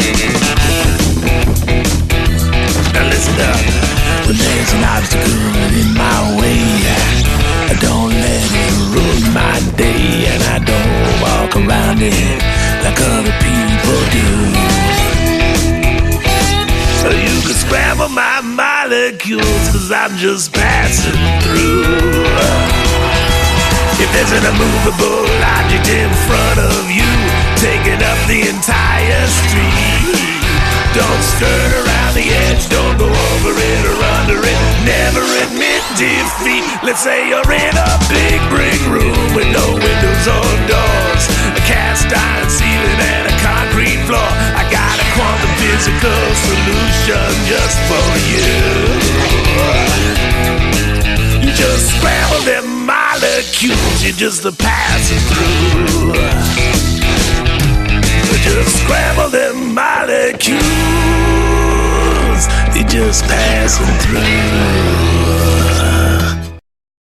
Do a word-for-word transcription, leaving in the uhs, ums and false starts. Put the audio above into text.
Now listen up. When there's an obstacle in my way, I don't let it ruin my day, and I don't walk around it like other people do. So you can scramble my molecules, cause I'm just passing through. If there's an immovable object in front of you, taking up the entire street, don't skirt around the edge, don't go over it or under it, never admit defeat. Let's say you're in a big brick room with no windows or doors, a cast iron ceiling and a concrete floor. I got a quantum physical solution just for you. You just scramble them molecules, you're just a passing through. Just scramble them molecules, you're just passing through.